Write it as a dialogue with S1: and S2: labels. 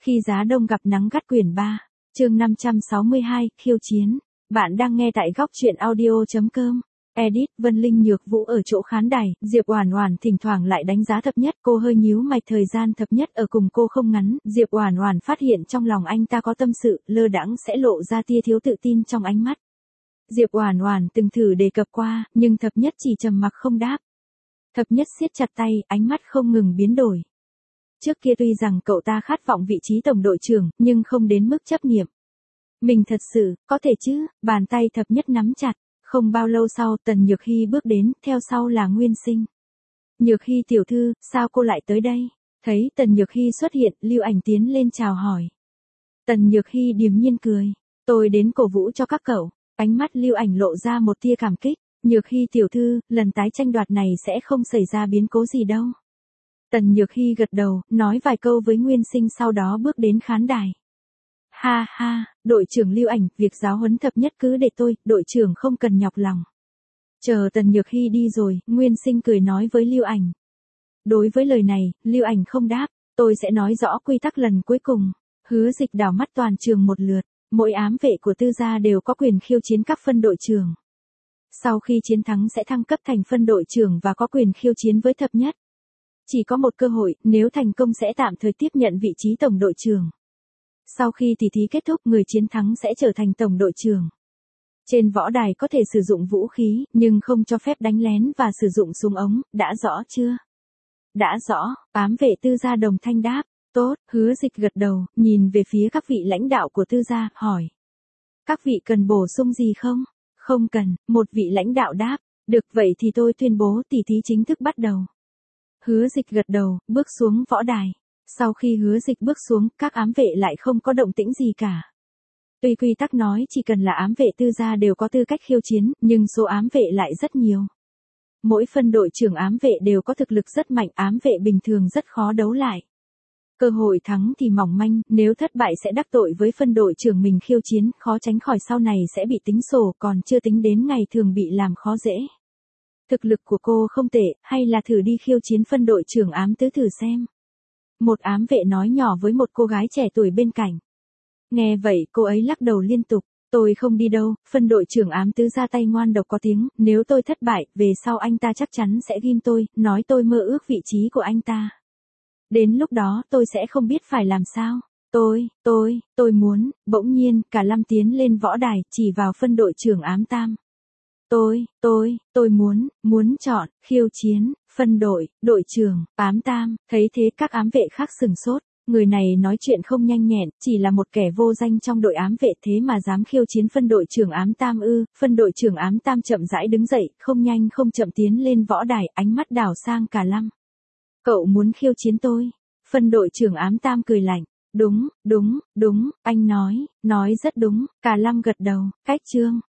S1: Khi giá đông gặp nắng gắt quyển 3, chương 562, khiêu chiến. Bạn đang nghe tại góc truyện audio.com. Edit, Vân Linh Nhược Vũ ở chỗ khán đài, Diệp Oản Oản thỉnh thoảng lại đánh giá thập nhất, cô hơi nhíu mày, thời gian thập nhất ở cùng cô không ngắn, Diệp Oản Oản phát hiện trong lòng anh ta có tâm sự, lơ đãng sẽ lộ ra tia thiếu tự tin trong ánh mắt. Diệp Oản Oản từng thử đề cập qua, nhưng thập nhất chỉ trầm mặc không đáp. Thập nhất siết chặt tay, ánh mắt không ngừng biến đổi. Trước kia tuy rằng cậu ta khát vọng vị trí tổng đội trưởng, nhưng không đến mức chấp niệm. Mình thật sự, có thể chứ, bàn tay thập nhất nắm chặt. Không bao lâu sau, Tần Nhược Hy bước đến, theo sau là Nguyên Sinh. Nhược Hy tiểu thư, sao cô lại tới đây? Thấy Tần Nhược Hy xuất hiện, Lưu Ảnh tiến lên chào hỏi. Tần Nhược Hy điềm nhiên cười. Tôi đến cổ vũ cho các cậu. Ánh mắt Lưu Ảnh lộ ra một tia cảm kích. Nhược Hy tiểu thư, lần tái tranh đoạt này sẽ không xảy ra biến cố gì đâu. Tần Nhược Hy gật đầu, nói vài câu với Nguyên Sinh sau đó bước đến khán đài. Ha ha, đội trưởng Lưu Ảnh, việc giáo huấn thập nhất cứ để tôi, đội trưởng không cần nhọc lòng. Chờ Tần Nhược Hy đi rồi, Nguyên Sinh cười nói với Lưu Ảnh. Đối với lời này, Lưu Ảnh không đáp, tôi sẽ nói rõ quy tắc lần cuối cùng. Hứa Dịch đảo mắt toàn trường một lượt, mỗi ám vệ của Tư gia đều có quyền khiêu chiến các phân đội trưởng. Sau khi chiến thắng sẽ thăng cấp thành phân đội trưởng và có quyền khiêu chiến với thập nhất. Chỉ có một cơ hội, nếu thành công sẽ tạm thời tiếp nhận vị trí tổng đội trưởng. Sau khi tỷ thí kết thúc, người chiến thắng sẽ trở thành tổng đội trưởng. Trên võ đài có thể sử dụng vũ khí, nhưng không cho phép đánh lén và sử dụng súng ống, đã rõ chưa? Đã rõ, ám vệ Tư gia đồng thanh đáp. Tốt, Hứa Dịch gật đầu, nhìn về phía các vị lãnh đạo của Tư gia, hỏi. Các vị cần bổ sung gì không? Không cần, một vị lãnh đạo đáp. Được, vậy thì tôi tuyên bố tỷ thí chính thức bắt đầu. Hứa Dịch gật đầu, bước xuống võ đài. Sau khi Hứa Dịch bước xuống, các ám vệ lại không có động tĩnh gì cả. Tuy quy tắc nói chỉ cần là ám vệ Tư gia đều có tư cách khiêu chiến, nhưng số ám vệ lại rất nhiều. Mỗi phân đội trưởng ám vệ đều có thực lực rất mạnh, ám vệ bình thường rất khó đấu lại. Cơ hội thắng thì mỏng manh, nếu thất bại sẽ đắc tội với phân đội trưởng mình khiêu chiến, khó tránh khỏi sau này sẽ bị tính sổ, còn chưa tính đến ngày thường bị làm khó dễ. Thực lực của cô không tệ, hay là thử đi khiêu chiến phân đội trưởng ám tứ thử xem. Một ám vệ nói nhỏ với một cô gái trẻ tuổi bên cạnh. Nghe vậy cô ấy lắc đầu liên tục. Tôi không đi đâu, phân đội trưởng ám tứ ra tay ngoan độc có tiếng, nếu tôi thất bại, về sau anh ta chắc chắn sẽ ghim tôi, nói tôi mơ ước vị trí của anh ta. Đến lúc đó tôi sẽ không biết phải làm sao. Tôi muốn, bỗng nhiên, cả Lâm tiến lên võ đài, chỉ vào phân đội trưởng ám tam. Tôi muốn chọn, khiêu chiến, phân đội, đội trưởng, ám tam, thấy thế các ám vệ khác sừng sốt. Người này nói chuyện không nhanh nhẹn, chỉ là một kẻ vô danh trong đội ám vệ thế mà dám khiêu chiến phân đội trưởng ám tam ư. Phân đội trưởng ám tam chậm rãi đứng dậy, không nhanh không chậm tiến lên võ đài, ánh mắt đảo sang cả Lâm. Cậu muốn khiêu chiến tôi? Phân đội trưởng ám tam cười lạnh. Đúng, anh nói rất đúng, cả Lâm gật đầu, cách chương.